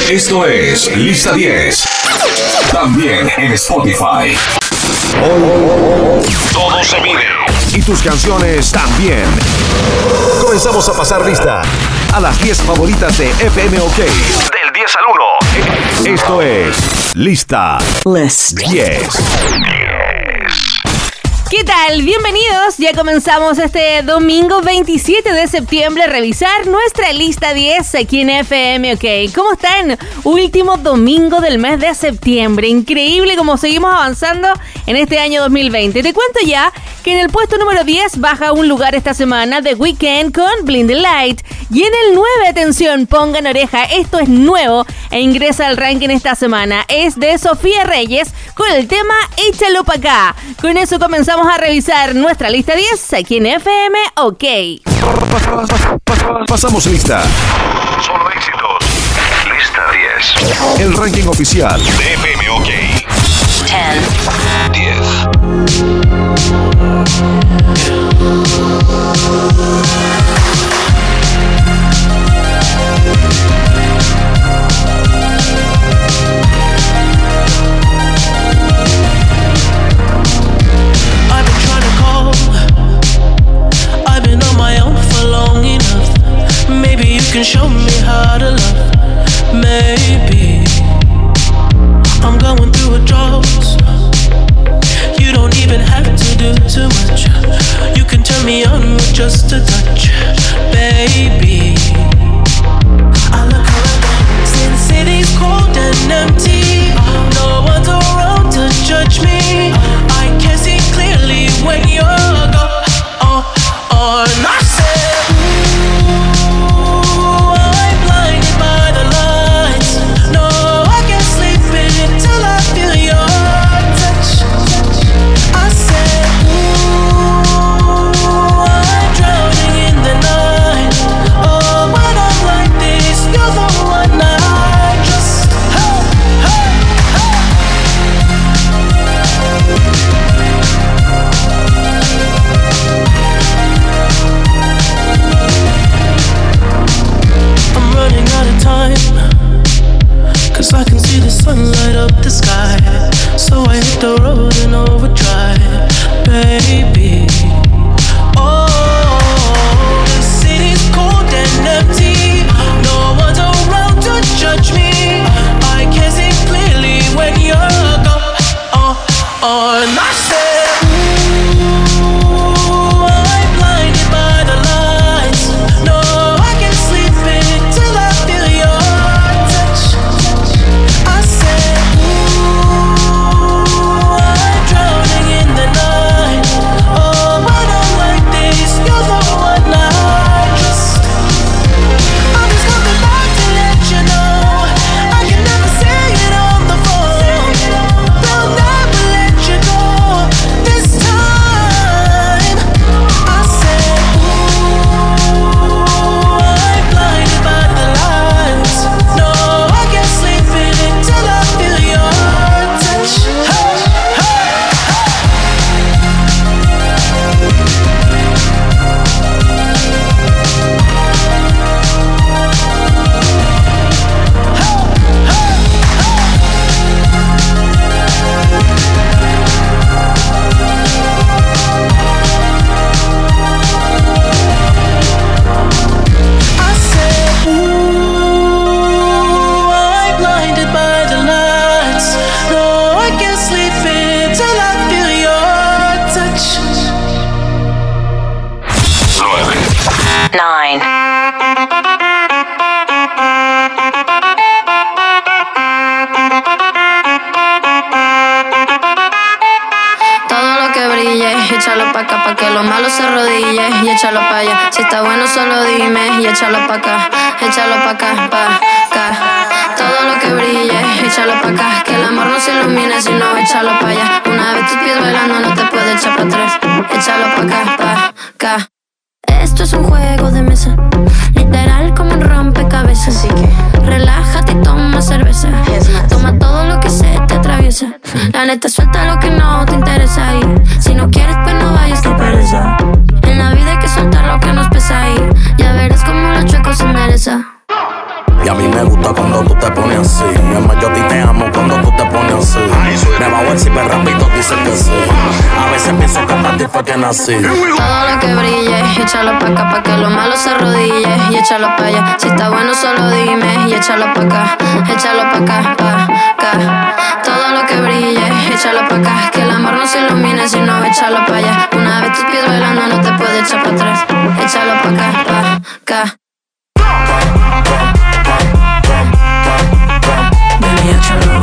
Esto es Lista 10. También en Spotify. Todo se mide. Y tus canciones también. Comenzamos a pasar lista a las 10 favoritas de FM OK. Del 10 al 1. Esto es Lista 10. ¿Qué tal? Bienvenidos. Ya comenzamos este domingo 27 de septiembre a revisar nuestra lista 10 aquí en FM OK. ¿Cómo están? Último domingo del mes de septiembre. Increíble cómo seguimos avanzando en este año 2020. Te cuento ya que en el puesto número 10 baja un lugar esta semana The Weeknd con Blinding Light. Y en el 9, atención, pongan oreja, esto es nuevo e ingresa al ranking esta semana. Es de Sofía Reyes con el tema Échalo pa' acá. Con eso comenzamos a revisar nuestra lista 10 aquí en FM OK. Pasamos lista. Solo éxitos. Lista 10. El ranking oficial de FM OK. 10. You can show me how to love. Maybe I'm going through a drought. You don't even have to do too much. You can turn me on with just a touch, baby. I look around, see the city's cold and empty. No one's around to judge me. I can see clearly when you're gone. And I said, I can see the sun light up the sky, so I hit the road in overdrive, baby. Oh, the city's cold and empty. No one's around to judge me. I can see clearly when you're gone. And I said, échalo pa' acá, pa' que lo malo se arrodille y échalo pa' allá. Si está bueno solo dime y échalo pa' acá, échalo pa' acá, pa' acá. Todo lo que brille, échalo pa' acá, que el amor no se ilumine, sino échalo pa' allá. Una vez tus pies bailando no te puedes echar pa' atrás, échalo pa' acá, pa' acá. Esto es un juego de mesa, literal como un rompecabezas. Así que relájate y toma cerveza, toma todo lo que se te atraviesa. La neta suelta lo que no te interesa y si no quieres pues no vayas, que pereza. En la vida hay que soltar lo que nos pesa y ya verás como los chuecos se endereza. Y a mí me gusta gusta cuando tú te pones así. Es más, yo a ti te amo cuando tú te pones así. Me bajo el ciber rápido, dice que sí. A veces pienso que para ti fue que nací. Todo lo que brille, échalo pa' acá, pa' que lo malo se arrodille. Y échalo pa' allá, si está bueno solo dime. Y échalo pa' acá, pa' acá. Todo lo que brille, échalo pa' acá. Que el amor no se ilumine, sino échalo pa' allá. Una vez tus pies bailando no te puedes echar pa' atrás. Échalo pa' acá, pa' acá. Ven y échalo.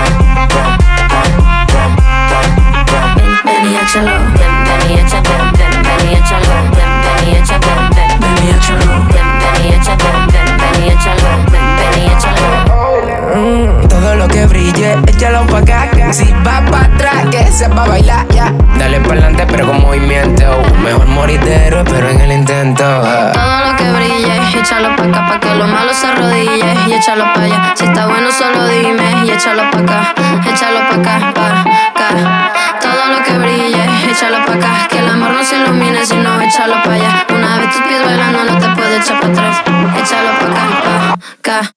Ven y échalo. Ven y échalo. Ven y échalo. Ven y échalo. Ven y échalo. Ven y échalo. Ven y échalo. Ven y échalo. Todo lo que brille, échalo pa' acá. Si va pa' atrás, que se va a bailar, ya. Dale pa'lante pero con movimiento. Mejor morir de héroe, pero en el intento. Todo lo que brille, échalo pa' acá, pa' que lo malo se arrodille. Y échalo pa' allá, si está bueno solo dime. Y échalo pa' acá, pa' acá. Todo lo que brille, échalo pa' acá. Que el amor no se ilumine, sino échalo pa' allá. Una vez tus pies bailando no te puedes echar pa' atrás. Échalo pa' acá, pa' acá.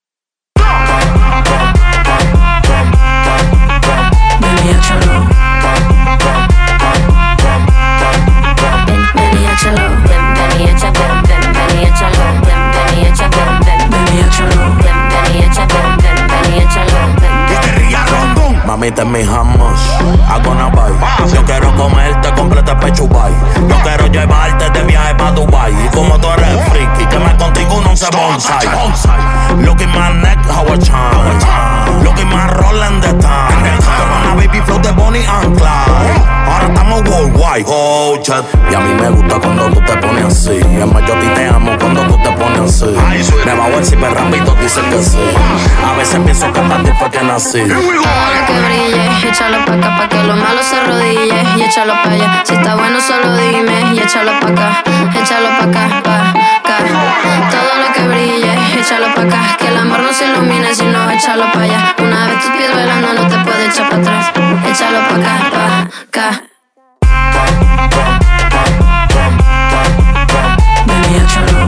Ven y échalo. Ven y échalo. Ven y échalo. Ven y échalo. Ven y échalo. Ven y échalo. Ven y échalo. Ven y échalo. Mami, te mijamos, hago una vibe. Yo quiero comerte completa pechubay. Yo quiero llevarte de viaje pa' Dubai. Y como tú eres friki, que me contigo no se bonsai. Look at my neck, how I shine. Look at my rolling the time. Corona baby flow de Bonnie and Clyde. Ahora estamos worldwide, oh chat. Y a mí me gusta cuando tú te pones así. Es más, yo a ti te amo cuando tú te pones así. Me bajo el ciber rápido, dice que sí. A veces pienso que para ti fue que nací. Todo lo que brille, échalo pa' acá, pa' que lo malo se arrodille. Y échalo pa' allá, si está bueno solo dime. Y échalo pa' acá, pa' acá. Todo lo que brille, échalo pa' acá. Que el amor no se ilumine, sino échalo pa' allá. Una vez tus pies bailando no te puedes echar pa' atrás. Échalo pa' acá, pa' acá. Ven y échalo.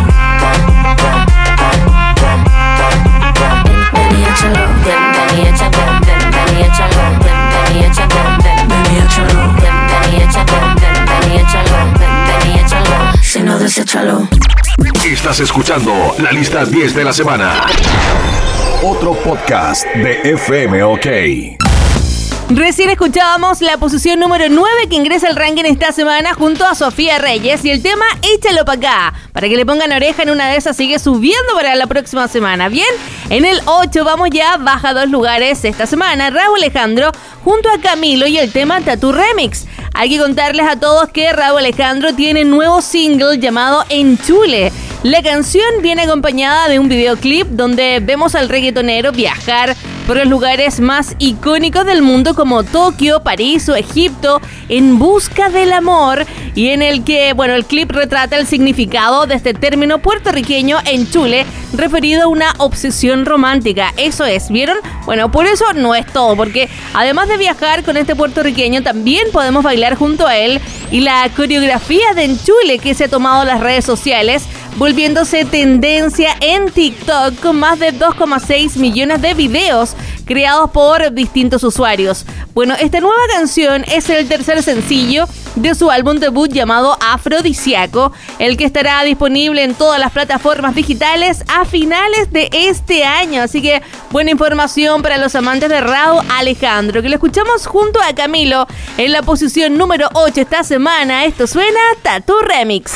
Ven y échalo. Ven y échalo. Ven y échalo. Ven y échalo. Ven y échalo. Ven y échalo. Ven y échalo. Ven y échalo. Si no, deséchalo. Estás escuchando la lista 10 de la semana. Otro podcast de FM OK. Recién escuchábamos la posición número 9 que ingresa al ranking esta semana junto a Sofía Reyes y el tema Échalo pa' acá, para que le pongan oreja. En una de esas sigue subiendo para la próxima semana. Bien, en el 8 vamos ya, baja 2 lugares esta semana, Rauw Alejandro junto a Camilo y el tema Tattoo Remix. Hay que contarles a todos que Rauw Alejandro tiene nuevo single llamado Enchule. La canción viene acompañada de un videoclip donde vemos al reggaetonero viajar por los lugares más icónicos del mundo como Tokio, París o Egipto en busca del amor, y en el que, bueno, el clip retrata el significado de este término puertorriqueño enchule, referido a una obsesión romántica. Eso es, ¿vieron? Bueno, por eso no es todo, porque además de viajar con este puertorriqueño, también podemos bailar junto a él, y la coreografía de enchule que se ha tomado las redes sociales, volviéndose tendencia en TikTok con más de 2,6 millones de videos creados por distintos usuarios. Bueno, esta nueva canción es el tercer sencillo de su álbum debut llamado Afrodisíaco, el que estará disponible en todas las plataformas digitales a finales de este año. Así que buena información para los amantes de Rauw Alejandro, que lo escuchamos junto a Camilo en la posición número 8 esta semana. Esto suena Tattoo Remix.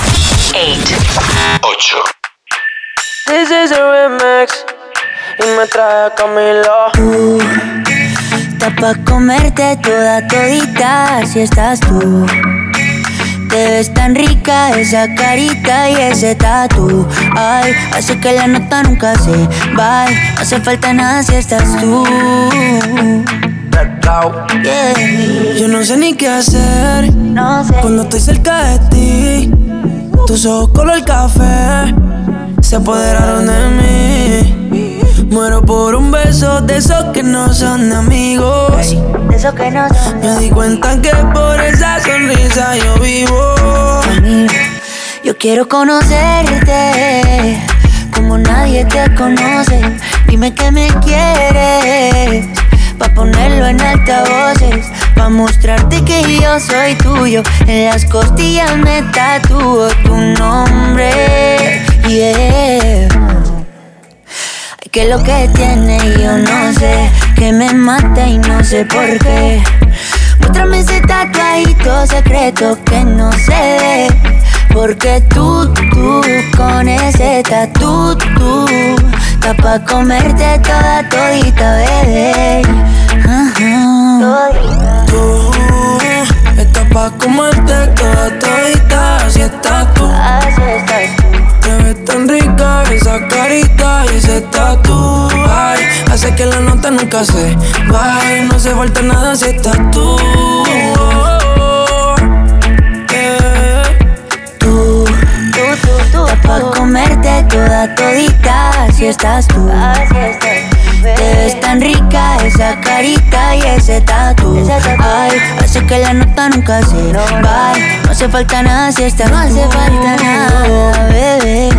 8. This is a remix y me trae a Camilo. Está pa' comerte toda todita si estás tú. Te ves tan rica esa carita y ese tatu. Ay, hace que la nota nunca se va. No hace falta nada si estás tú. Yeah. Yo no sé ni qué hacer, No sé. cuando estoy cerca de ti. Tus ojos color café se apoderaron de mí. Muero por un beso de esos que no son amigos. De eso que no son. Me di cuenta que por esa sonrisa yo vivo. Yo quiero conocerte, como nadie te conoce. Dime que me quieres, pa' ponerlo en altavoces, pa' mostrarte que yo soy tuyo. En las costillas me tatúo tu nombre, yeah. Ay, que lo que tiene yo no sé, que me mata y no sé por qué. Muéstrame ese tatuajito secreto que no se ve, porque tú, con ese tatu, está pa' comerte toda todita, bebé. Tú, estás pa' comerte toda todita, así estás tú. Te ves tan rica esa carita y ese tatu, ay, hace que la nota nunca se baje. No hace falta nada si estás tú. Estás pa' comerte toda todita, así estás tú. Te ves tan rica esa carita y ese tatu, ay, hace que la nota nunca se vaya. No hace falta nada si estás tú. No hace falta nada, bebé.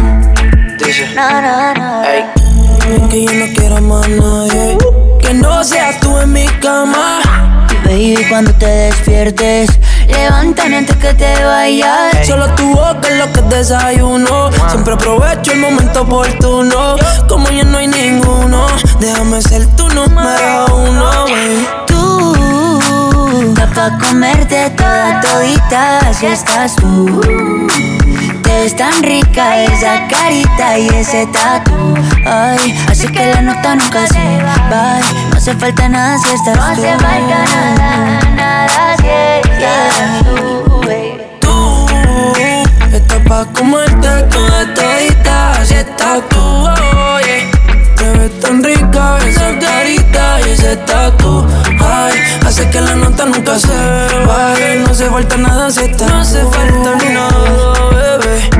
No. Ey. Que yo no quiero más nadie que no seas tú en mi cama. Baby, cuando te despiertes, levántame antes que te vayas. Solo tu boca es lo que desayuno. Siempre aprovecho el momento oportuno. Como ya no hay ninguno, déjame ser tu número uno, baby. Tú, estás pa' comerte toda todita, así estás tú. Te ves tan rica esa carita y ese tatu, ay, así que la nota nunca se va. No hace falta nada si estás tú. No hace falta nada si estás tú, baby. Tú, estás pa' comerte toda todita, así estás tú, oh, yeah. Te ves tan rica esa carita y ese tatu, ay, hace que la nota nunca se baje. No hace falta nada si estás tú. No hace falta nada, bebé.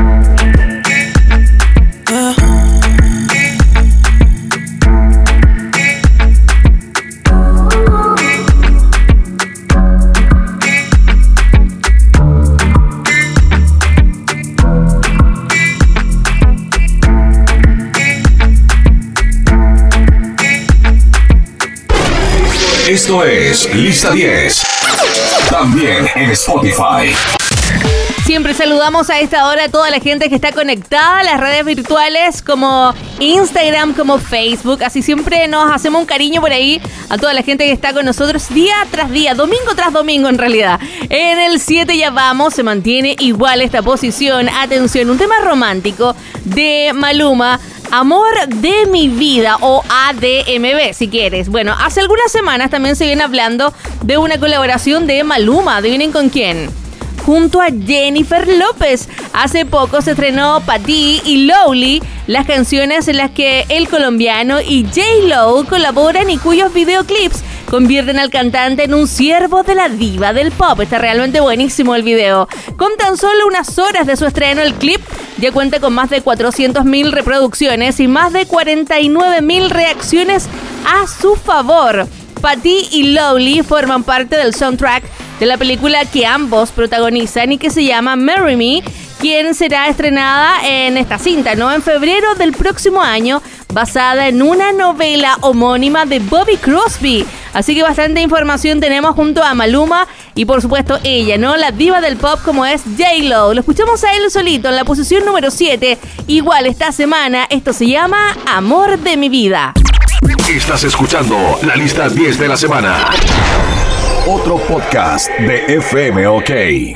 Esto es Lista 10. También en Spotify. Siempre saludamos a esta hora a toda la gente que está conectada a las redes virtuales como Instagram, como Facebook. Así siempre nos hacemos un cariño por ahí a toda la gente que está con nosotros día tras día, domingo tras domingo en realidad. En el 7 ya vamos, se mantiene igual esta posición. Atención, un tema romántico de Maluma, Amor de mi vida, o ADMB si quieres. Bueno, hace algunas semanas también se viene hablando de una colaboración de Maluma. ¿Adivinen con quién? Junto a Jennifer López. Hace poco se estrenó Pa' Ti y Lowly, las canciones en las que el colombiano y J-Lo colaboran y cuyos videoclips convierten al cantante en un siervo de la diva del pop. Está realmente buenísimo el video. Con tan solo unas horas de su estreno, el clip ya cuenta con más de 400.000 reproducciones y más de 49.000 reacciones a su favor. Pa' Ti y Lowly forman parte del soundtrack de la película que ambos protagonizan y que se llama Marry Me, quien será estrenada en esta cinta, ¿no? En febrero del próximo año, basada en una novela homónima de Bobby Crosby. Así que bastante información tenemos junto a Maluma y por supuesto ella, ¿no? La diva del pop como es J-Lo. Lo escuchamos a él solito en la posición número 7, igual esta semana. Esto se llama Amor de mi vida. Estás escuchando la lista 10 de la semana. Otro podcast de FM OK. 7.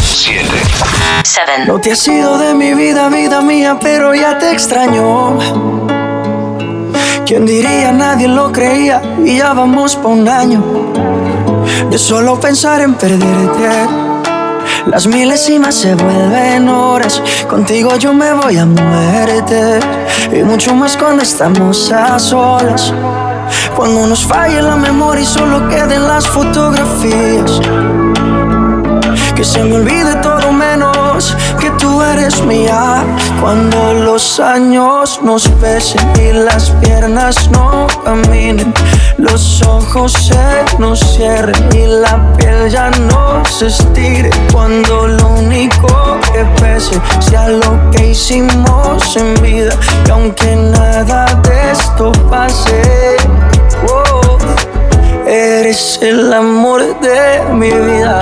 No te has ido de mi vida, vida mía, pero ya te extraño. ¿Quién diría? Nadie lo creía y ya vamos pa' un año de solo pensar en perderte. Las milésimas se vuelven horas. Contigo yo me voy a muerte. Y mucho más cuando estamos a solas. Cuando nos falle la memoria y solo queden las fotografías. Que se me olvide todo menos que tú eres mía. Cuando los años nos pesen y las piernas no caminen, los ojos se nos cierren y la piel ya no se estire. Cuando lo único que pese sea lo que hicimos en vida. Y aunque nada de esto pase, oh, eres el amor de mi vida.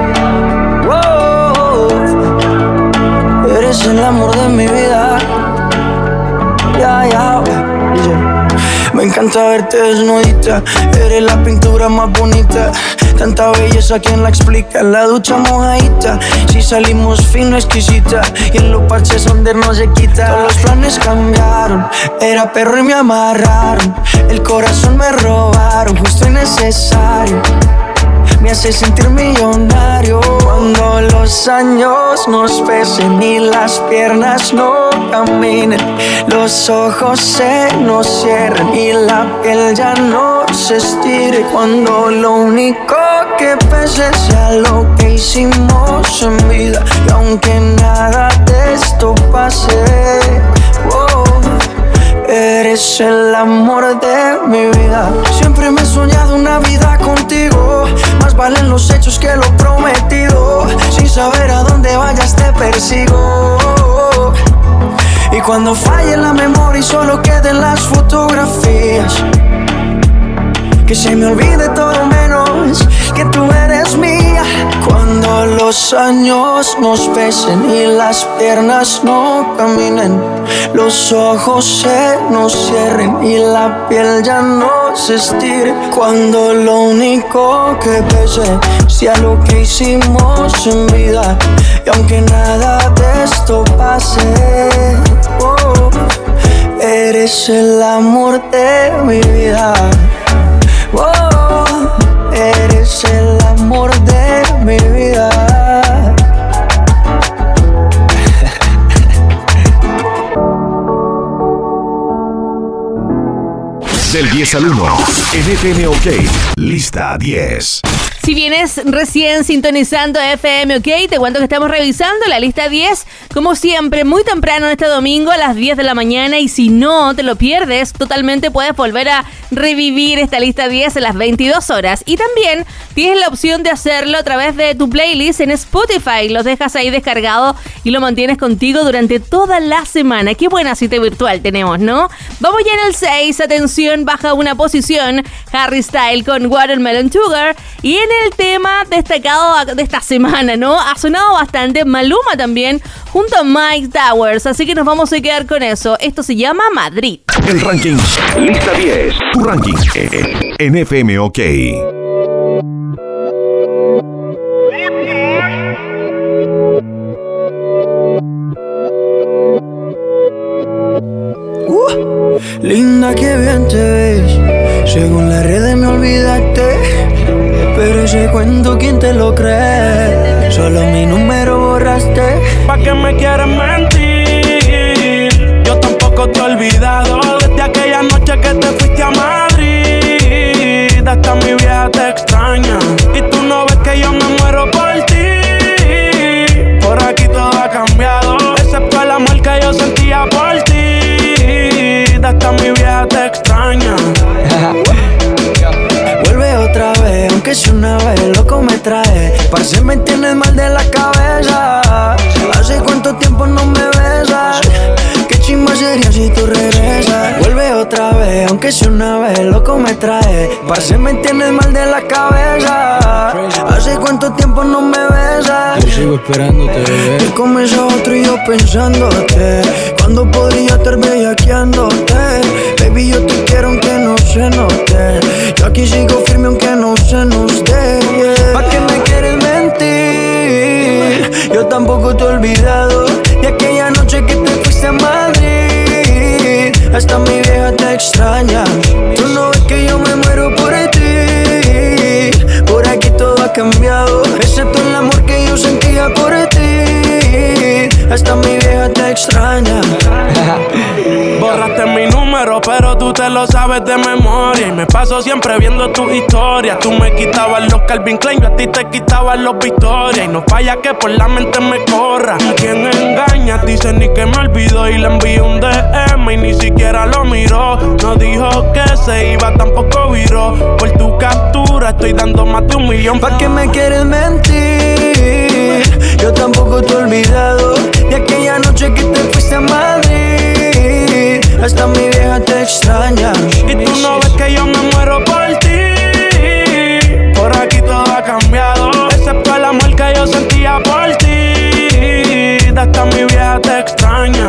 Oh, eres el amor de mi vida. Ya, ya, me encanta verte desnudita. Eres la pintura más bonita. Tanta belleza, ¿quién la explica? La ducha mojadita, si salimos fino, exquisita. Y en los parches donde no se quita. Todos los planes cambiaron, era perro y me amarraron. El corazón me robaron, justo y necesario. Me hace sentir millonario. Cuando los años nos pesen y las piernas no caminen, los ojos se nos cierren y la piel ya no se estire. Cuando lo único que pese sea lo que hicimos en vida. Y aunque nada de esto pase, oh, eres el amor de mi vida. Siempre me he soñado una vida contigo. Más valen los hechos que lo prometido. Sin saber a dónde vayas te persigo. Y cuando falle la memoria y solo queden las fotografías, que se me olvide todo menos que tú eres mía. Cuando los años nos pesen y las piernas no caminen, los ojos se nos cierren y la piel ya no se estire. Cuando lo único que pese sea lo que hicimos en vida. Y aunque nada de esto pase, oh, eres el amor de mi vida. Oh, eres el amor de mi vida. Del 10 al 1, en FM OK, lista 10. Si vienes recién sintonizando FM OK, te cuento que estamos revisando la lista 10, como siempre, muy temprano este domingo a las 10 de la mañana. Y si no te lo pierdes, totalmente puedes volver a revivir esta lista 10 a las 22 horas. Y también tienes la opción de hacerlo a través de tu playlist en Spotify. Los dejas ahí descargado y lo mantienes contigo durante toda la semana. Qué buena cita virtual tenemos, ¿no? Vamos ya en el 6, atención, baja una posición, Harry Styles con Watermelon Sugar. Y en el tema destacado de esta semana, ¿no? Ha sonado bastante Maluma también, junto a Mike Towers, así que nos vamos a quedar con eso. Esto se llama Madrid. El ranking, lista 10, tu ranking en FM OK. Linda, qué bien te ves. Según las redes me olvidaste, pero ese cuento, ¿quién te lo cree? Solo mi número borraste. ¿Pa' qué me quieres mentir? Yo tampoco te he olvidado desde aquella noche que te fuiste a Madrid. Hasta mi vieja te extraña y tú no ves que yo me muero por ti. Por aquí todo ha cambiado, excepto el amor que yo sentía por ti. Hasta mi vieja te extraña. Vuelve otra vez, aunque sea una vez, loco me trae. Parce, me tienes mal de la cabeza. Hace cuánto tiempo no me besas. Qué chimba sería si tú regresas. Vuelve otra vez, aunque sea una vez, loco me trae. Parce, me tienes mal de la cabeza. Hace cuánto tiempo no me besas. Yo sigo esperándote, bebé. Te comes a otro y yo pensándote. ¿Cuándo podría estar bellaqueándote? Baby, yo te quiero aunque no se note. Yo aquí sigo firme aunque no se nos dé, yeah. ¿Pa' qué me quieres mentir? Yo tampoco te he olvidado de aquella noche que te fuiste a Madrid. Hasta mi vieja te extraña. Tú no ves que yo me muero por ti. Por aquí todo ha cambiado, excepto el amor que yo sentía por ti. Hasta mi vieja te extraña. Borraste mi número, pero tú te lo sabes de memoria. Y me paso siempre viendo tus historias. Tú me quitabas los Calvin Klein, yo a ti te quitaba los Victoria. Y no falla que por la mente me corra. ¿Quién engaña? Dice ni que me olvidó. Y le envié un DM y ni siquiera lo miró. No dijo que se iba, tampoco viró. Por tu captura estoy dando más de 1 millón. ¿Pa' qué me quieres mentir? Yo tampoco te he olvidado de aquella noche que te fuiste a Madrid. Hasta mi vieja te extraña. Y tú no ves que yo me muero por ti. Por aquí todo ha cambiado, excepto el amor que yo sentía por ti. Hasta mi vieja te extraña.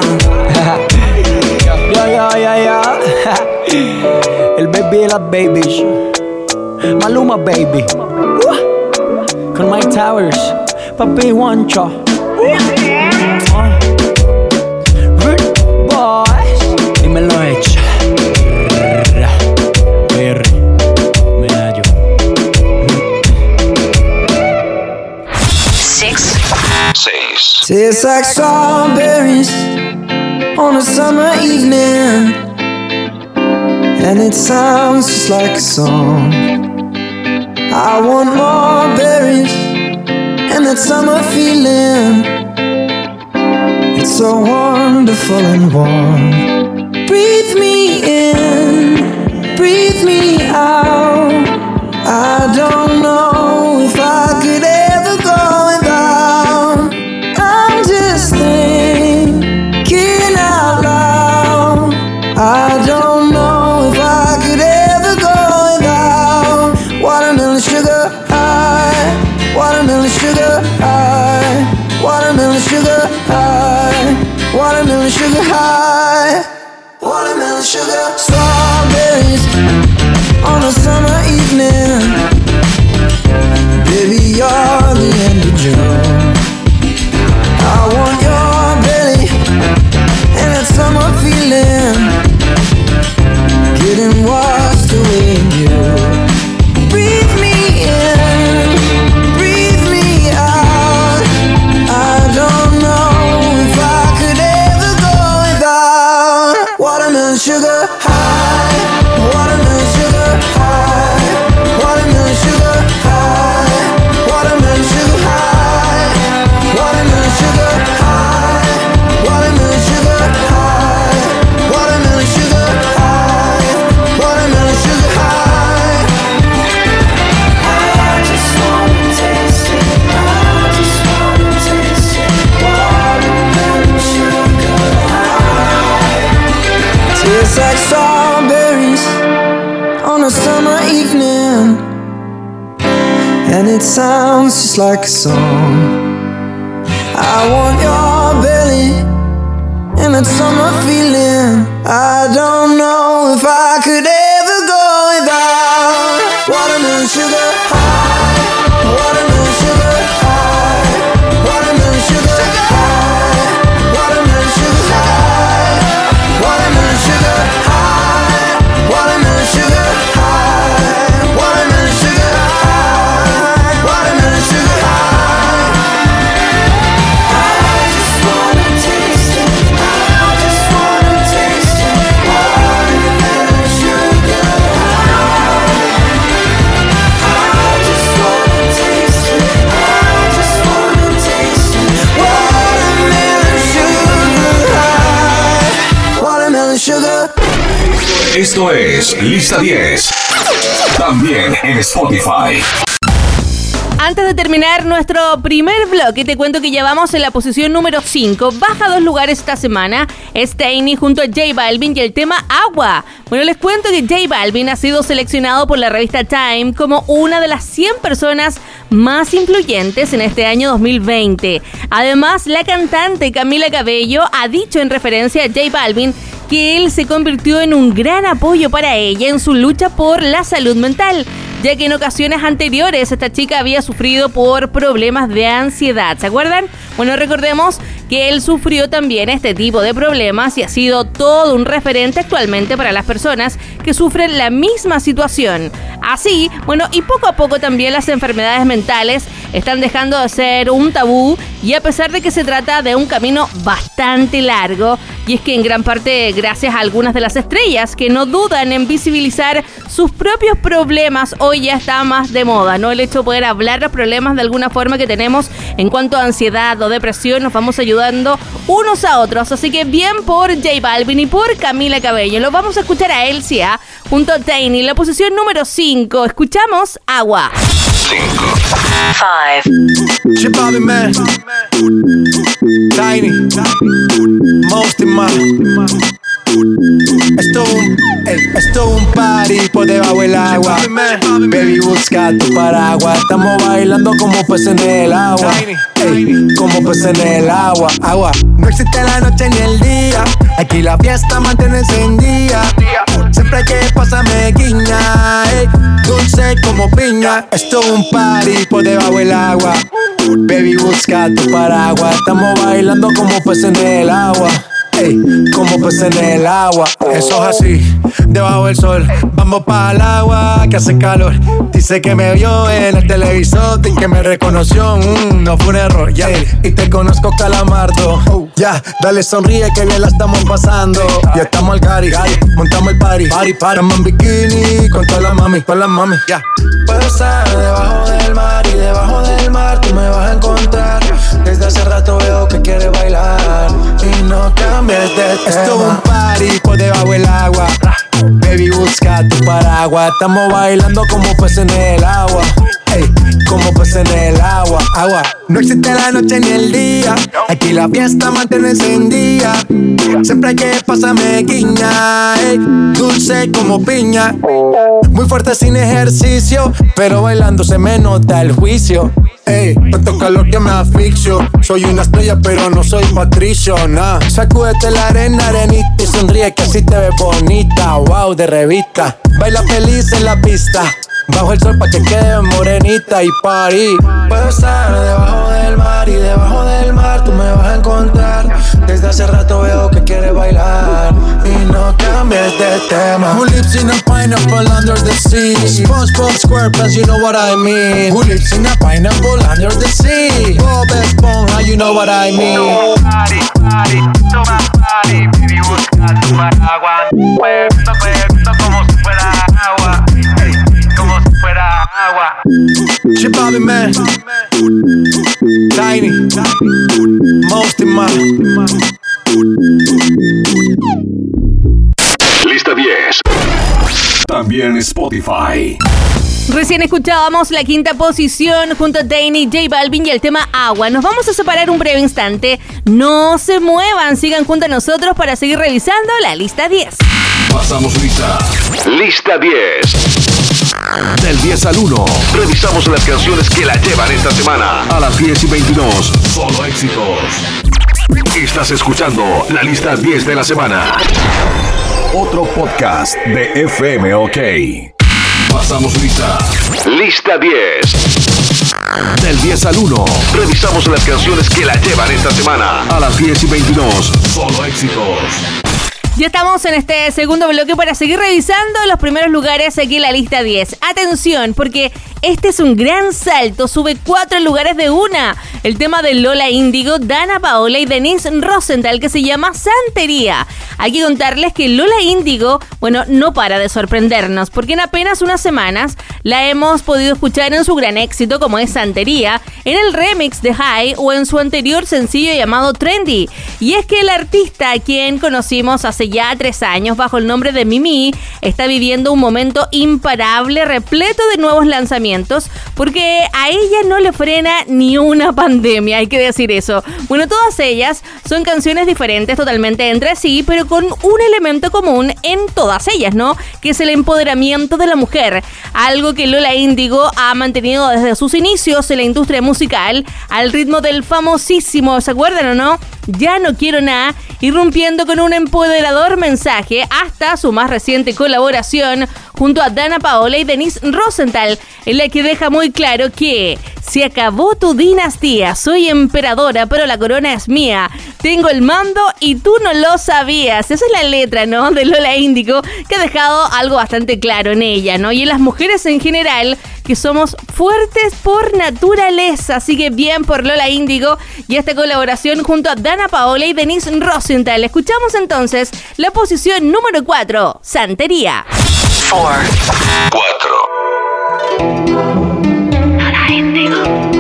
Ya. El baby de las babies. Maluma baby. Con Mike Towers. Papi Juancho. Rude Boys. Dímelo hecho. Perry. Medallo. 6. Tastes like strawberries on a summer evening, and it sounds just like a song. I want more berries and that summer feeling. It's so wonderful and warm. Breathe me in, breathe me out. I don't know if I could ever go without. I'm just thinking out loud. I don't know if I could ever go without watermelon sugar high, watermelon sugar high, watermelon sugar high, watermelon sugar high, watermelon sugar. Strawberries on a summer evening. Baby, you're the end of June. I want your belly and that summer feeling, getting washed away in you. Breathe me in, breathe me out. I don't know if I could ever go without watermelon sugar high, watermelon sugar high, watermelon sugar high, watermelon sugar high, watermelon sugar high, watermelon sugar high, watermelon sugar high, watermelon sugar high. I just wanna taste it, I just wanna taste it, watermelon sugar high. Tastes like strawberries on a summer evening, and it sounds just like a song. I want your belly and that summer feeling. I don't know if I could ever go without watermelon sugar high, watermelon sugar high, watermelon sugar high, watermelon sugar high, watermelon sugar high, watermelon sugar high, watermelon sugar high, watermelon sugar high. I just wanna taste it, I just wanna taste it, watermelon sugar high. I just wanna taste it, I just wanna taste it, watermelon sugar high, watermelon sugar. Esto es Lista 10. También en Spotify. Antes de terminar nuestro primer bloque, te cuento que ya vamos en la posición número 5. Baja 2 lugares esta semana. Es Tiny junto a J Balvin y el tema Agua. Bueno, les cuento que J Balvin ha sido seleccionado por la revista Time como una de las 100 personas más influyentes en este año 2020. Además, la cantante Camila Cabello ha dicho en referencia a J Balvin que él se convirtió en un gran apoyo para ella en su lucha por la salud mental, ya que en ocasiones anteriores esta chica había sufrido por problemas de ansiedad. ¿Se acuerdan? Bueno, recordemos que él sufrió también este tipo de problemas y ha sido todo un referente actualmente para las personas que sufren la misma situación. Así, bueno, y poco a poco también las enfermedades mentales están dejando de ser un tabú, y a pesar de que se trata de un camino bastante largo, y es que en gran parte gracias a algunas de las estrellas que no dudan en visibilizar sus propios problemas, hoy ya está más de moda, ¿no? El hecho de poder hablar los problemas de alguna forma que tenemos en cuanto a ansiedad o depresión, nos vamos ayudando unos a otros, así que bien por J Balvin y por Camila Cabello. Lo vamos a escuchar a Elsia junto a Tiny en la posición número 5. Escuchamos Agua. 5. J Balvin, man. Tiny. Most in my. Esto es un party por debajo del agua. Baby, busca tu paraguas. Estamos bailando como peces en el agua. Ey, como peces en el agua. Agua. No existe la noche ni el día. Aquí la fiesta mantiene encendida. Siempre hay que pasarme guiña. Ey, dulce como piña. Esto es un party por debajo del agua. Baby, busca tu paraguas. Estamos bailando como peces en el agua. Ey, como peces en el agua. Eso es así, debajo del sol. Vamos para el agua que hace calor. Dice que me vio en el televisor y que me reconoció. No fue un error, ya. Y te conozco, Calamardo. Ya, dale sonríe que bien la estamos pasando. Ya estamos al cari, montamos el party. Estamos en bikini con todas las mami, ya. Puedo estar debajo del mar y debajo del mar tú me vas a encontrar. Desde hace rato veo que quieres bailar y no cambies de tema. Esto es un party por debajo del agua. Baby, busca tu paraguas. Estamos bailando como peces en el agua. Ey, como peces en el agua. Agua. No existe la noche ni el día. Aquí la fiesta mantiene encendida. Siempre hay que pasarme guiña. Ey, dulce como piña. Muy fuerte sin ejercicio, pero bailando se me nota el juicio. Ey, tanto calor que me asfixio. Soy una estrella pero no soy Patricio, nah. Sacúdete la arena, arenita y sonríe que así te ves bonita. Wow, de revista. Baila feliz en la pista. Bajo el sol pa' que quede morenita y party. Puedo estar debajo del mar y debajo del mar tú me vas a encontrar. Desde hace rato veo que quieres bailar y no cambies de tema. Who lives in a pineapple under the sea? SpongeBob SquarePants, you know what I mean. Who lives in a pineapple under the sea? Bob Esponja, you know what I mean. Toma party, baby, busca tu paraguas. Muévelo como si fuera agua. Como si fuera agua. J Balvin, man. Tiny. Most in my. Lista 10. También Spotify. Recién escuchábamos la quinta posición junto a Tiny, J Balvin y el tema Agua. Nos vamos a separar un breve instante. No se muevan, sigan junto a nosotros para seguir revisando la lista 10. Pasamos lista. Lista 10. Del 10 al 1. Revisamos las canciones que la llevan esta semana. A las 10:22. Solo éxitos. Estás escuchando la lista 10 de la semana. Otro podcast de FM OK. Pasamos lista. Lista 10. Del 10 al 1. Revisamos las canciones que la llevan esta semana. A las 10:22. Solo éxitos. Ya estamos en este segundo bloque para seguir revisando los primeros lugares aquí en la lista 10. Atención, porque este es un gran salto, sube 4 lugares de una. El tema de Lola Índigo, Dana Paola y Denise Rosenthal, que se llama Santería. Hay que contarles que Lola Índigo, bueno, no para de sorprendernos, porque en apenas unas semanas la hemos podido escuchar en su gran éxito como es Santería, en el remix de High o en su anterior sencillo llamado Trendy. Y es que el artista, a quien conocimos hace ya 3 años bajo el nombre de Mimi, está viviendo un momento imparable, repleto de nuevos lanzamientos, porque a ella no le frena ni una pandemia, hay que decir eso. Bueno, todas ellas son canciones diferentes totalmente entre sí, pero con un elemento común en todas ellas, ¿no? Que es el empoderamiento de la mujer, algo que Lola Índigo ha mantenido desde sus inicios en la industria musical, al ritmo del famosísimo, ¿se acuerdan o no? Ya no quiero nada, irrumpiendo con un empoderador mensaje hasta su más reciente colaboración junto a Dana Paola y Denise Rosenthal, en la que deja muy claro que se acabó tu dinastía, soy emperadora, pero la corona es mía, tengo el mando y tú no lo sabías. Esa es la letra, ¿no?, de Lola Índigo, que ha dejado algo bastante claro en ella, ¿no?, y en las mujeres en general, que somos fuertes por naturaleza. Así que bien por Lola Índigo y esta colaboración junto a Dana Paola y Denise Rosenthal. Escuchamos entonces la posición número 4, Santería. 4. Lola Índigo.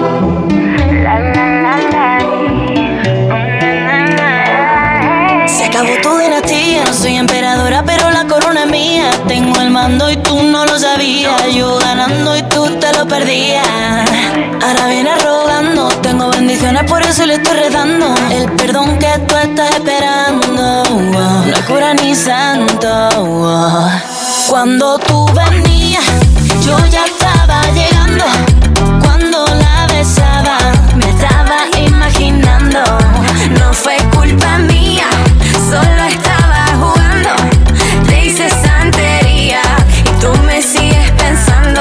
Se acabó tu dinastía, no soy emperadora, pero la corona es mía. Tengo el mando y tú no lo sabías. Yo ganando y tú te lo perdías. Ahora vienes rogando, tengo bendiciones, por eso le estoy rezando. El perdón que tú estás esperando, no es cura ni santo. Cuando tú venías, yo ya estaba llegando. Cuando la besaba, me estaba imaginando. No fue culpa mía, solo estaba jugando. Te hice santería y tú me sigues pensando.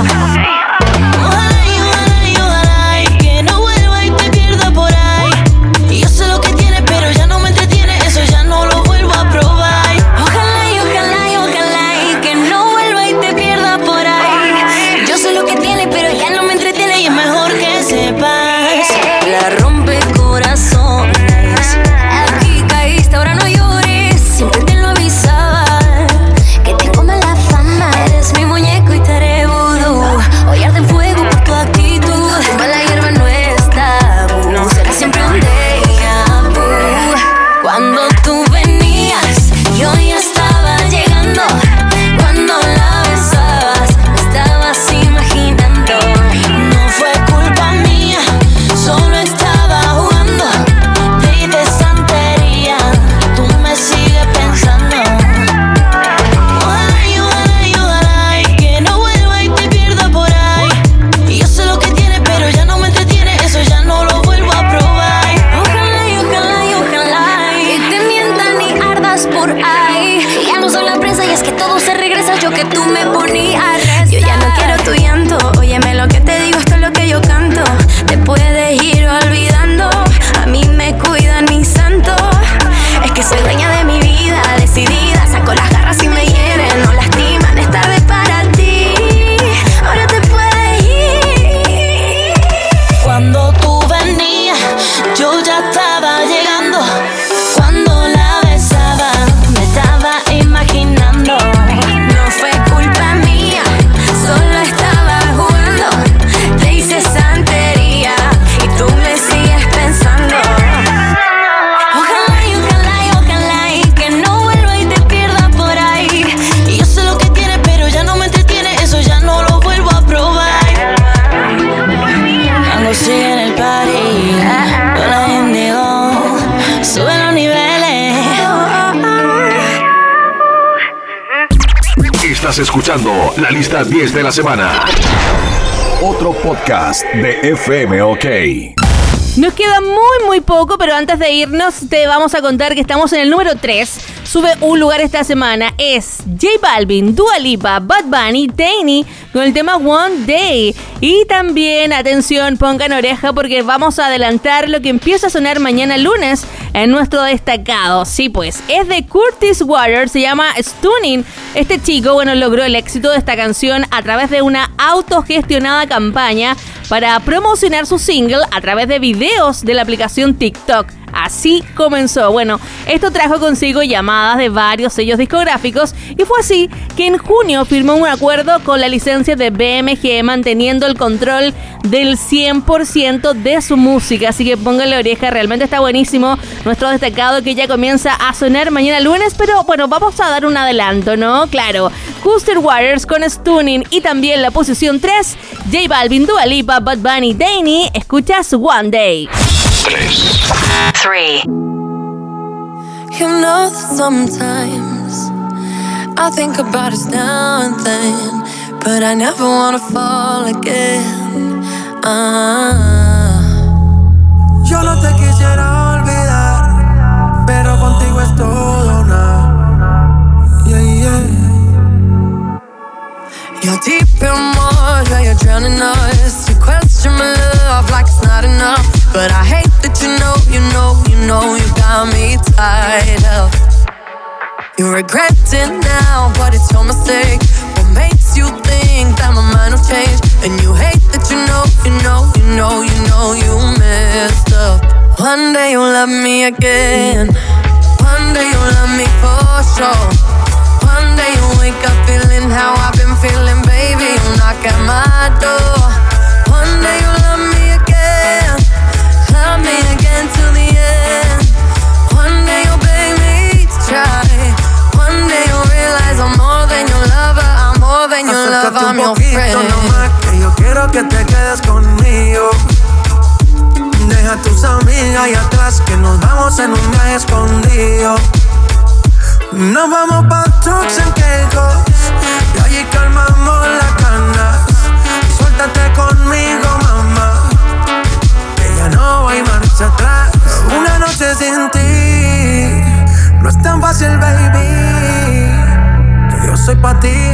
Ojalá que no vuelva y te pierda por ahí. Y yo sé lo que tienes, pero ya no me entretiene. Eso ya no lo vuelvo a probar. Ojalá que no vuelva y te pierda por ahí. Yo sé lo que tienes, pero ya no me entretiene. Y es mejor que sepas. La rompe corazones. Aquí caíste, ahora no llores. Siempre te lo avisaba, que tengo mala fama. Eres mi muñeco y te haré vudú. Hoy arde en fuego por tu actitud. Tumba la hierba no es tabú. Será siempre un déjà vu. Cuando tú venías, yo ya estaba llegando. Cuando la besabas, me estabas imaginando. No fue culpa mía, solo estaba jugando. Te hice santería, tú me sigues pensando. Ojalá que no vuelva y te pierda por ahí. Y yo sé lo que tienes, pero ya no me entretiene. Eso ya no lo vuelvo a probar. Ojalá que te mientan y ardas por ahí. Ya no soy la presa y es que todo se regresa. Yo que tú me ponías a rezar. Yo ya no quiero tu llanto. Óyeme lo que te digo, esto es lo que yo canto. Te puedes ir olvidando. A mí me cuidan mis santos. Es que soy dueña de mi vida, decidida. Saco las garras y me hieren, no lastiman. Es tarde para ti, ahora te puedes ir. Cuando tú venías, yo ya estaba llegando. Cuando la besaba, me estaba imaginando. No fue culpa mía, solo estaba jugando. Te hice santería y tú me sigues pensando. Ojalá que no vuelva y te pierda por ahí. Y yo sé lo que tienes, pero ya no me entretiene. Eso ya no lo vuelvo a probar. Ando sigue en el party, con la Índigo, sube los niveles. Estás escuchando la lista 10 de la semana. Otro podcast de FM OK. Nos queda muy poco, pero antes de irnos te vamos a contar que estamos en el número 3. Sube un lugar esta semana. Es J Balvin, Dua Lipa, Bad Bunny, Tiny con el tema One Day. Y también, atención, pongan oreja porque vamos a adelantar lo que empieza a sonar mañana lunes en nuestro destacado. Sí, pues, es de Curtis Waters, se llama Stunning. Este chico, bueno, logró el éxito de esta canción a través de una autogestionada campaña para promocionar su single a través de videos de la aplicación TikTok. Así comenzó. Bueno, esto trajo consigo llamadas de varios sellos discográficos y fue así que en junio firmó un acuerdo con la licencia de BMG, manteniendo el control del 100% de su música. Así que pónganle oreja, realmente está buenísimo nuestro destacado que ya comienza a sonar mañana lunes. Pero bueno, vamos a dar un adelanto, ¿no? Claro, Curtis Waters con Stunning y también la posición 3, J Balvin, Dua Lipa, Bad Bunny, Tiny. Escuchas One Day. 3. You know that sometimes I think about us now and then, but I never wanna fall again. Yo no te quisiera olvidar, pero contigo es todo nada. Yeah, yeah. You're deep in water, you're drowning us. You question my love like it's not enough, but I hate that you got me tied up. You regret it now, but it's your mistake. What makes you think that my mind will change? One day you'll love me again. One day you'll love me for sure. One day you'll wake up feeling how I've been feeling, baby. You'll knock at my door. One day you'll love me again. Love me again till the end. One day you'll beg me to try. One day you'll realize I'm more than your lover. I'm more than your lover, I'm your friend. Nomás que yo quiero que te quedes conmigo. Deja a tus amigas ahí atrás que nos vamos en un viaje escondido. Nos vamos pa' Turks and Caicos y allí calmamos las ganas. Suéltate conmigo, mamá, que ya no hay marcha atrás. Una noche sin ti no es tan fácil, baby. Que yo soy pa' ti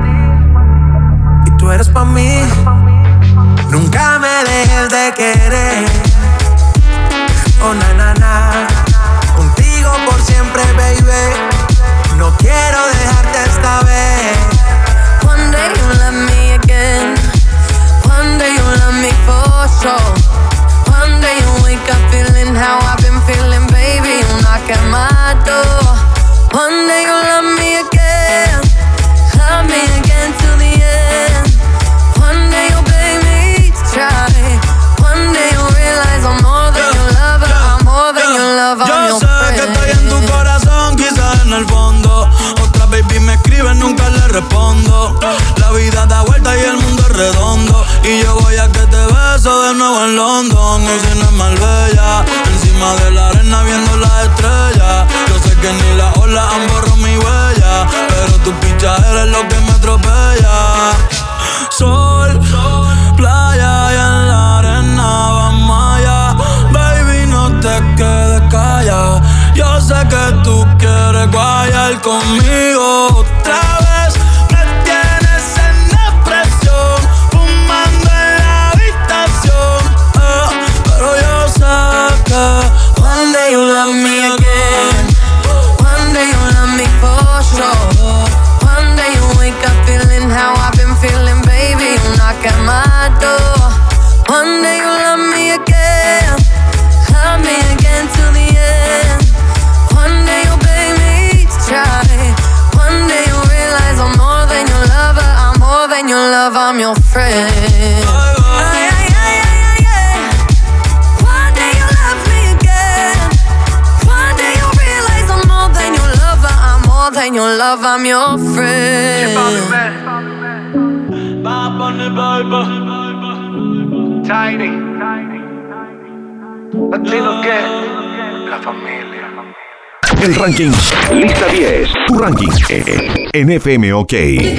y tú eres pa' mí. Nunca me dejes de querer. Oh, na, na, na. Contigo por siempre, baby. No quiero dejarte esta vez. One day you'll love me again. One day you'll love me for sure. One day you'll wake up feeling how I've been feeling, baby. You'll knock at my door. One day you'll love me again. Love me again till the end. One day you'll beg me to try. One day you'll realize I'm more than your lover. I'm more than your lover, I'm your friend. Yo sé que estoy en tu corazón, quizás en el fondo. Otra baby me escribe, nunca le respondo. La vida da vuelta y el mundo es redondo. Y yo voy a que te beso de nuevo en London. No si no es Marbella, encima de la arena viendo las estrellas. Yo sé que ni las olas han borrado mi huella, pero tu picha eres lo que me atropella. Sol, playa y en la arena vamos allá. Baby, no te quedes callada. Yo sé que tú quieres guayar conmigo otra vez. Me tienes en depresión, fumando en la habitación. Pero yo sé que one day you'll love me again. One day you'll love me for sure. One day you'll wake up feeling how I've been feeling, baby. You'll knock at my door. One day you'll love me again. Love me again till the end. One day you'll beg me to try. One day you'll realize I'm more than your lover. I'm more than your lover, I'm your friend. One day you'll love me again. One day you'll realize I'm more than your lover. I'm more than your lover, I'm your friend. Tiny. Latino que la familia. El ranking Lista 10. Tu ranking en FM OK.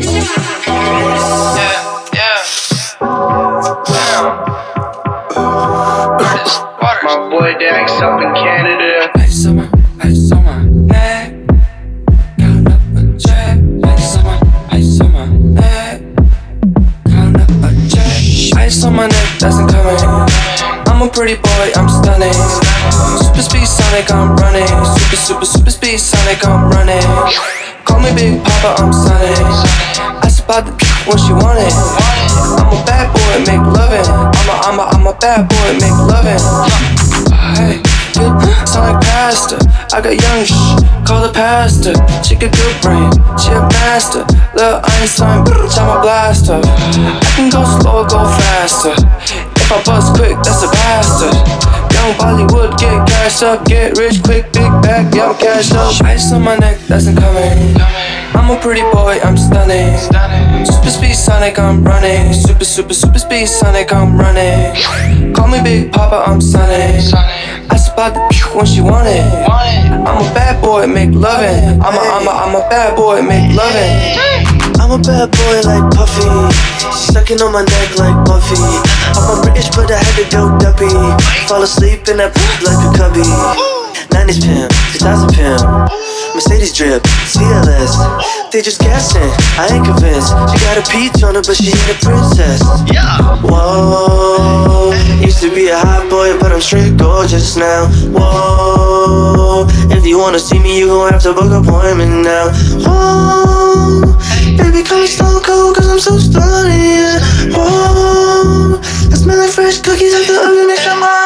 My boy Dax up in Canada. Ice on my neck. Count up a check. Ice on my neck. Count up a check. Ice on my neck, that's incoming. I'm a pretty boy, I'm stunning. Super speed Sonic, I'm running. Super speed Sonic, I'm running. Call me Big Papa, I'm Sonic. I spot the when she want it. I'm a bad boy, make lovin'. I'm a bad boy, make lovin'. Hey, you sound like pastor. I got young call the pastor. She got good brain, she a master. Lil' Einstein, bitch, I'm a blaster. I can go slow or go faster. If I bust quick, that's a bastard. Young Bollywood, get cashed up, get rich quick, big bag, yeah, I'm cashed up. Ice on my neck, that's incoming. I'm a pretty boy, I'm stunning. Super speed Sonic, I'm running. Super speed Sonic, I'm running. Call me Big Papa, I'm Sonic. I spot the when she want it. I'm a bad boy, make lovin'. I'm a bad boy, make lovin'. I'm a bad boy like Puffy, sucking on my neck like Buffy. I'm a British but I had to go duppy. Fall asleep in that like a cubby. 90s pimp, 2000 pimp, Mercedes drip, CLS. They just guessing, I ain't convinced. She got a peach on her but she ain't a princess. Yeah. Whoa, used to be a hot boy but I'm straight gorgeous now. Whoa, if you wanna see me you gon' have to book an appointment now. Whoa, baby call me stone cold cause I'm so stunning, yeah. Whoa, I smell like fresh cookies at the oven, make some money, yeah.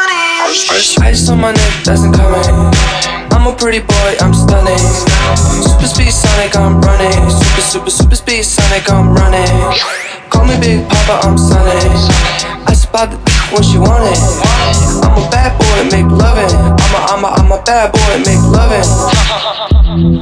Ice on my neck, that's incoming. I'm a pretty boy, I'm stunning. Super speed Sonic, I'm running. Super speed Sonic, I'm running. Call me Big Papa, I'm Sonic. I spot the when she want it. I'm a bad boy, make lovin'. I'm a bad boy, make lovin'.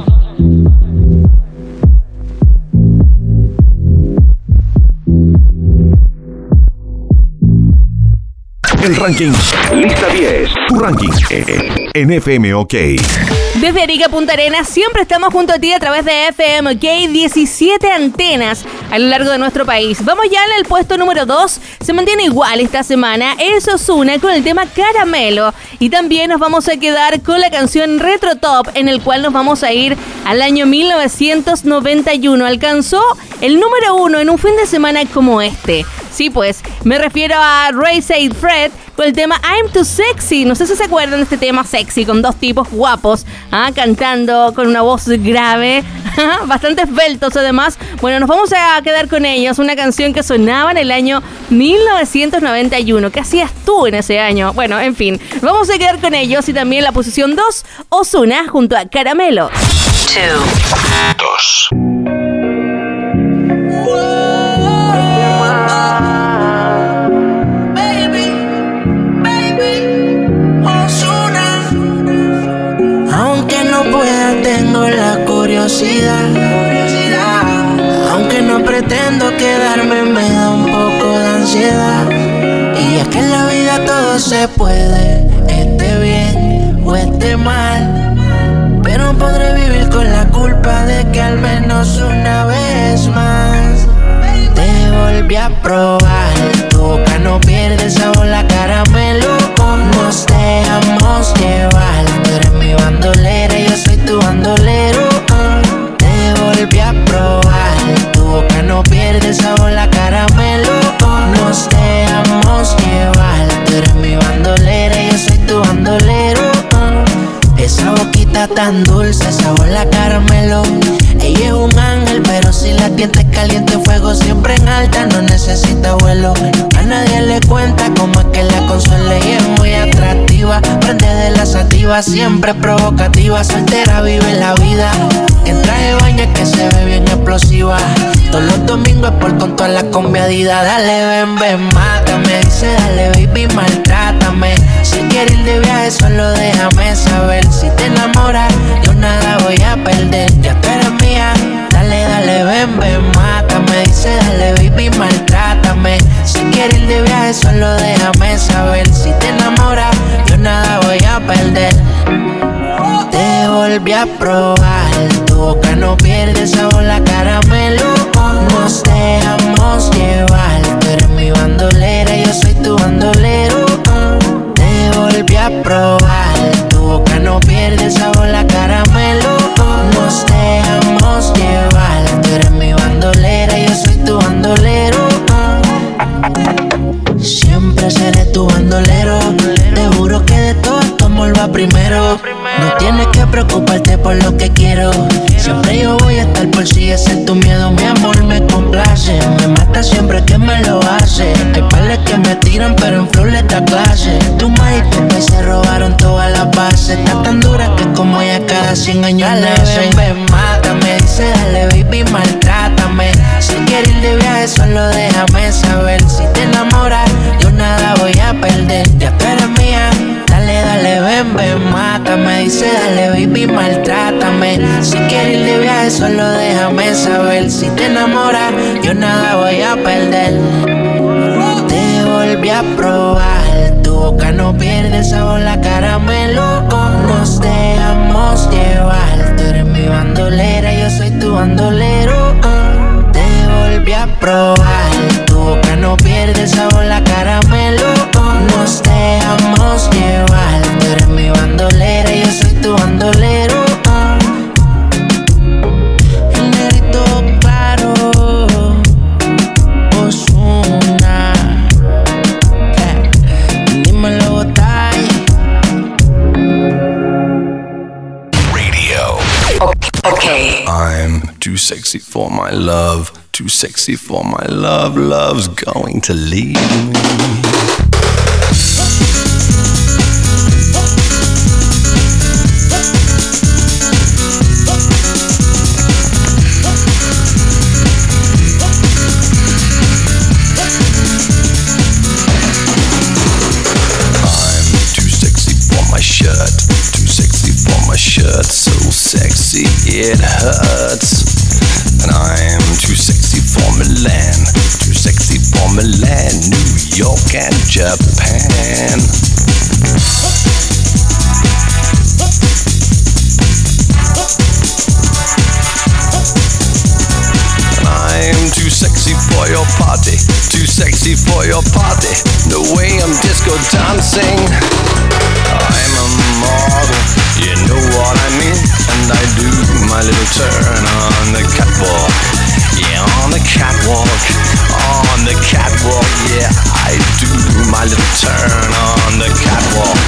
El ranking. Lista 10. Tu ranking en FM OK. Desde Arica, Punta Arenas, siempre estamos junto a ti a través de FM OK, 17 antenas a lo largo de nuestro país. Vamos ya en el puesto número 2. Se mantiene igual esta semana. Es Ozuna con el tema Caramelo. Y también nos vamos a quedar con la canción Retro Top, en el cual nos vamos a ir al año 1991. Alcanzó el número 1 en un fin de semana como este. Sí, pues, me refiero a Ray Said Fred con el tema I'm Too Sexy. No sé si se acuerdan de este tema sexy con dos tipos guapos, cantando con una voz grave, bastante esbeltos además. Bueno, nos vamos a quedar con ellos, una canción que sonaba en el año 1991. ¿Qué hacías tú en ese año? Bueno, en fin, vamos a quedar con ellos. Y también la posición 2, Ozuna junto a Caramelo. 2. Tengo la curiosidad. Aunque no pretendo quedarme, me da un poco de ansiedad. Y es que en la vida todo se puede, esté bien o esté mal. Pero podré vivir con la culpa de que al menos una vez más te volví a probar. Tu boca no pierde sabor, la caramelo. Nos dejamos llevar. Tú eres mi bandolera, yo soy tu bandolero. Te volví a probar. Tu boca no pierde sabor, la caramelo. Nos dejamos llevar. Tú eres mi bandolera, yo soy tu bandolero. Esa boquita tan dulce, sabor la caramelo. Ella es un ángel, pero si la tientes caliente, fuego siempre en alta, no necesita vuelo. A nadie le cuenta cómo es que la consuela. Ella es muy atractiva, prende de la sativa, siempre provocativa, soltera, vive la vida. En traje de baño es que se ve bien explosiva. Todos los domingos es por con todas las combiadidas. Dale, ven, mátame. Dice, dale, baby, maltrátame. Si quieres ir de viaje, solo déjame saber. Si te enamoras, yo nada voy a perder. Ya tú eres mía. Dale, ven, mátame. Dice, dale, baby, maltrátame. Si quieres ir de viaje, solo déjame saber. Si te enamoras, yo nada voy a perder. Te volví a probar. Tu boca no pierde sabor, la caramelo. Nos dejamos llevar. Tú eres mi bandolera, yo soy tu bandolero. Te volví a probar. Tu boca no pierde sabor, la caramelo. Nos dejamos llevar. Tú eres mi bandolera, yo soy tu bandolero. Siempre seré tu bandolero. Te juro que de todo esto amor va primero. No tienes que preocuparte por lo que quiero. Siempre yo voy a estar por si ese es tu miedo. Mi amor me complace. Me mata siempre que me lo hace. Hay pales que me tiran pero en flow le da clase. Tu ma y tu pa' se robaron todas las bases. Está tan dura que como ella cada 100 años nace. Ven, mátame. Dice dale baby, maltrátame. Si quieres ir de viaje solo déjame saber. Si te enamoras yo nada voy a perder. Ya tú eres mía. Dale, ven, mátame. Dice dale baby, maltrátame. Si quieres ir de viaje solo déjame saber. Si te enamoras yo nada voy a perder. Te volví a probar. Tu boca no pierde sabor, la caramelo. Nos dejamos llevar. Tú eres mi bandolera, yo soy tu bandolero. Te volví a probar. Tu boca no pierde sabor, la caramelo. Nos dejamos llevar. Tú eres mi bandolera, yo soy tu bandolero. El negrito claro, Ozuna. Dímelo, Botay. Radio. Okay. I'm too sexy for my love. Too sexy for my love. Love's going to leave me. it hurts. And I'm too sexy for Milan, too sexy for Milan, New York and Japan. I'm too sexy for your party, too sexy for your party. The way I'm disco dancing, I'm a model, you know what I mean. And I do my little turn on the catwalk, yeah, on the catwalk, on the catwalk, yeah, I do my little turn on the catwalk.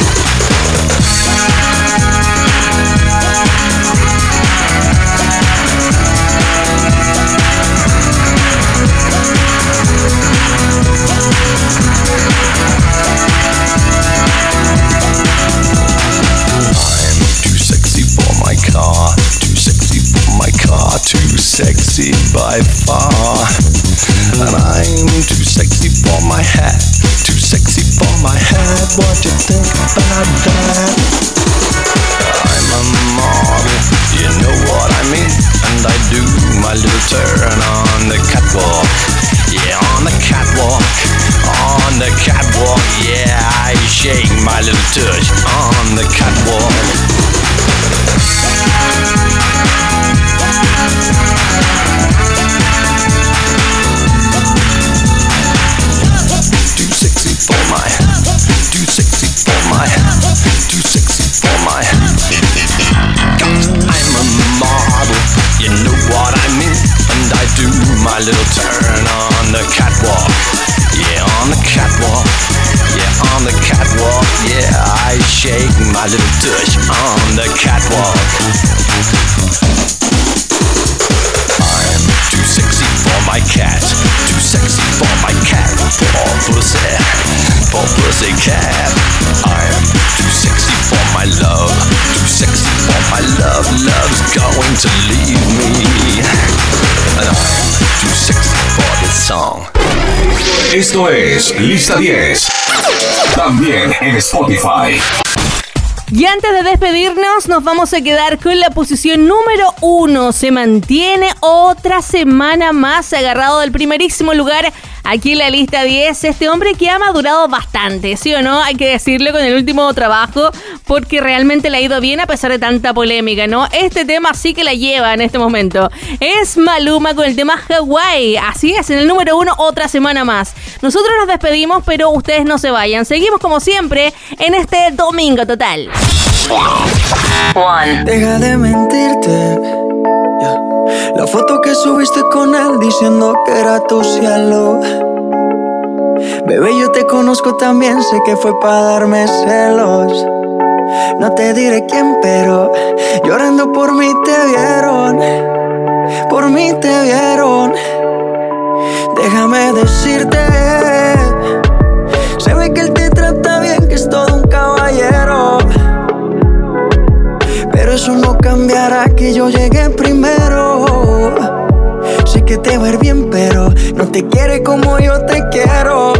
Too sexy by far. And I'm too sexy for my hat, too sexy for my hat. What you think about that? I'm a model, you know what I mean. And I do my little turn on the catwalk, yeah, on the catwalk, on the catwalk, yeah, I shake my little tush on the catwalk. Too sexy for my, too sexy for my, too sexy for my. I'm a model, you know what I mean. And I do my little turn on the catwalk, yeah, on the catwalk, yeah, on the catwalk, yeah, I shake my little tush on the catwalk. I'm too sexy for my cat, too sexy for my cat, for pussy cat. I'm too sexy for my love, too sexy for my love, love's going to leave me. And I'm too sexy for this song. Esto es Lista 10, también en Spotify. Y antes de despedirnos, nos vamos a quedar con la posición número 1. Se mantiene otra semana más agarrado del primerísimo lugar aquí en la lista 10. Este hombre que ha madurado bastante, ¿sí o no? Hay que decirlo con el último trabajo, porque realmente le ha ido bien a pesar de tanta polémica, ¿no? Este tema sí que la lleva en este momento. Es Maluma con el tema Hawaii. Así es, en el número 1 otra semana más. Nosotros nos despedimos, pero ustedes no se vayan. Seguimos como siempre en este domingo total. Deja de mentirte, yeah. La foto que subiste con él diciendo que era tu cielo. Bebé, yo te conozco también, sé que fue para darme celos. No te diré quién, pero llorando por mí te vieron. Por mí te vieron. Déjame decirte, se ve que él te trata bien, que es todo un caballero. Pero eso no cambiará que yo llegué primero. Sé que te va a ir bien, pero no te quiere como yo te quiero.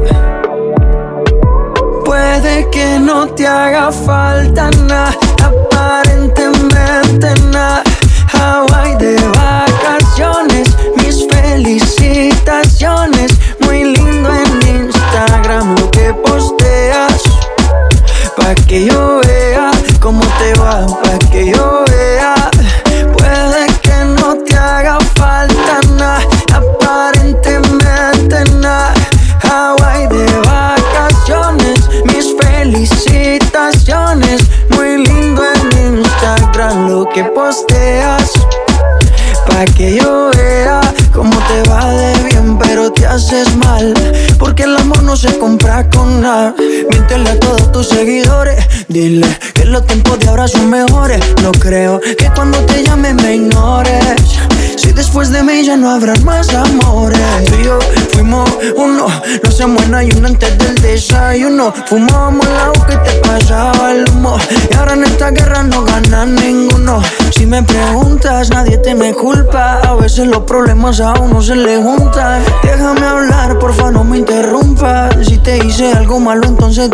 Puede que no te haga falta nada, aparentemente nada. Hawaii de vacaciones, mis felicitaciones. Muy lindo en Instagram lo que posteas, pa' que yo vea cómo te va, pa' que yo vea. Puede que no te haga falta nada, aparentemente nada. Hawaii de vacaciones, mis felicitaciones. Muy lindo en Instagram lo que posteas, pa' que yo vea cómo te va de bien, pero te haces mal, porque el amor no se compra con nada. Miéntele a todos tus seguidores, dile que los tiempos de ahora son mejores. No creo que cuando te llame me ignores, si después de mí ya no habrán más amores. Tú y yo fuimos uno, no hacemos en ayuno antes del desayuno. Fumábamos el agua que te pasaba el humo, y ahora en esta guerra no gana ninguno. Si me preguntas, nadie te me culpa, a veces los problemas a uno se le juntan. Déjame hablar, porfa, no me interrumpas. Si te hice algo malo, entonces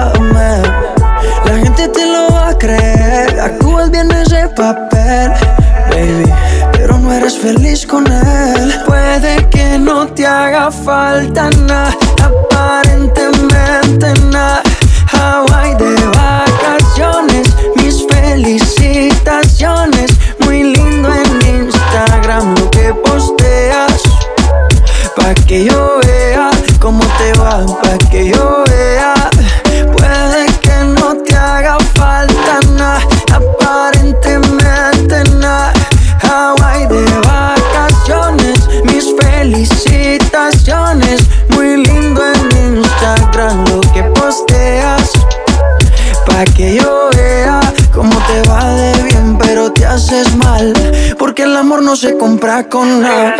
discúlpame. La gente te lo va a creer, actúas bien ese papel. baby, pero no eres feliz con él. Puede que no te haga falta nada, aparentemente nada. Hawaii de vacaciones, mis felicitaciones. Muy lindo en Instagram lo que posteas, pa' que yo vea cómo te va, pa' que yo vea. Puede que no te haga falta nada, aparentemente nada. Hawaii de vacaciones, mis felicitaciones. Muy lindo en Instagram lo que posteas, pa' que yo vea cómo te va de bien, pero te haces mal, porque el amor no se compra con nada.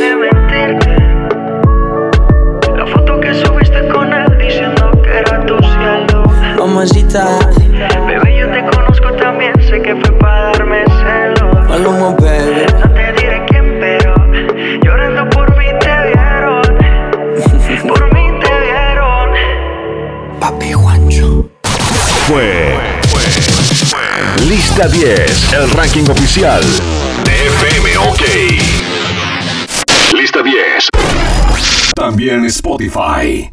La foto que subiste con él diciendo que era tu cielo. Mamacita, bebé, yo te conozco también, sé que fue para darme celos. Maluma, baby. No te diré quién, pero llorando por mí te vieron. Por mí te vieron. Papi Juancho. Fue Lista 10, el ranking oficial de FM OK. Lista 10. También Spotify.